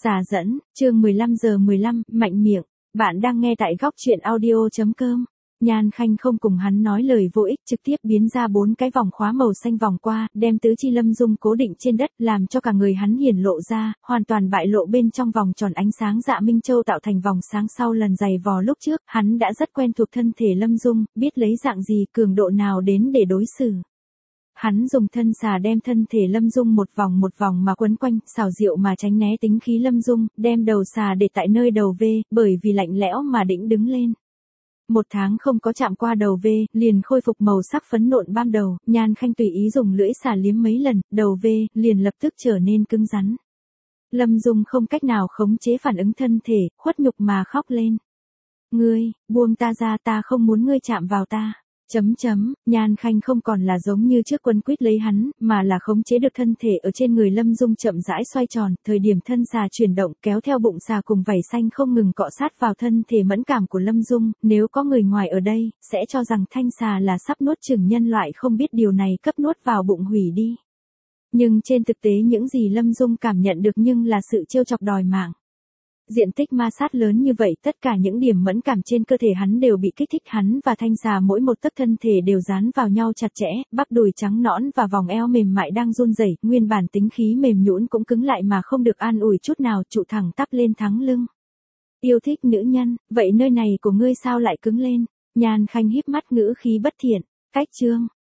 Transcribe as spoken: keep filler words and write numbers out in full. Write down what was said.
Xà dẫn, chương mười lăm giờ mười lăm, mạnh miệng. Bạn đang nghe tại góc truyện audio chấm com. Nhan Khanh không cùng hắn nói lời vô ích, trực tiếp biến ra bốn cái vòng khóa màu xanh vòng qua, đem tứ chi lâm dung cố định trên đất, làm cho cả người hắn hiển lộ ra, hoàn toàn bại lộ bên trong vòng tròn ánh sáng dạ minh châu tạo thành vòng sáng sau lần giày vò lúc trước, hắn đã rất quen thuộc thân thể lâm dung, biết lấy dạng gì, cường độ nào đến để đối xử. Hắn dùng thân xà đem thân thể lâm dung một vòng một vòng mà quấn quanh, xảo diệu mà tránh né tính khí lâm dung, đem đầu xà để tại nơi đầu V, bởi vì lạnh lẽo mà đĩnh đứng lên. Một tháng không có chạm qua đầu V, liền khôi phục màu sắc phấn nộn ban đầu, Nhan Khanh tùy ý dùng lưỡi xà liếm mấy lần, đầu V, liền lập tức trở nên cứng rắn. Lâm dung không cách nào khống chế phản ứng thân thể, khuất nhục mà khóc lên. Ngươi, buông ta ra, ta không muốn ngươi chạm vào ta. Chấm chấm, Nhan Khanh không còn là giống như trước quấn quýt lấy hắn, mà là khống chế được thân thể ở trên người lâm dung chậm rãi xoay tròn, thời điểm thân xà chuyển động kéo theo bụng xà cùng vảy xanh không ngừng cọ sát vào thân thể mẫn cảm của lâm dung, nếu có người ngoài ở đây, sẽ cho rằng thanh xà là sắp nuốt chửng nhân loại, không biết điều này cấp nuốt vào bụng hủy đi. Nhưng trên thực tế những gì lâm dung cảm nhận được nhưng là sự trêu chọc đòi mạng. Diện tích ma sát lớn như vậy, tất cả những điểm mẫn cảm trên cơ thể hắn đều bị kích thích, hắn và thanh xà mỗi một tấc thân thể đều dán vào nhau chặt chẽ, bắp đùi trắng nõn và vòng eo mềm mại đang run rẩy, nguyên bản tính khí mềm nhũn cũng cứng lại mà không được an ủi chút nào, trụ thẳng tắp lên thắng lưng. Yêu thích nữ nhân, vậy nơi này của ngươi sao lại cứng lên? Nhan Khanh híp mắt ngữ khí bất thiện, cách chương,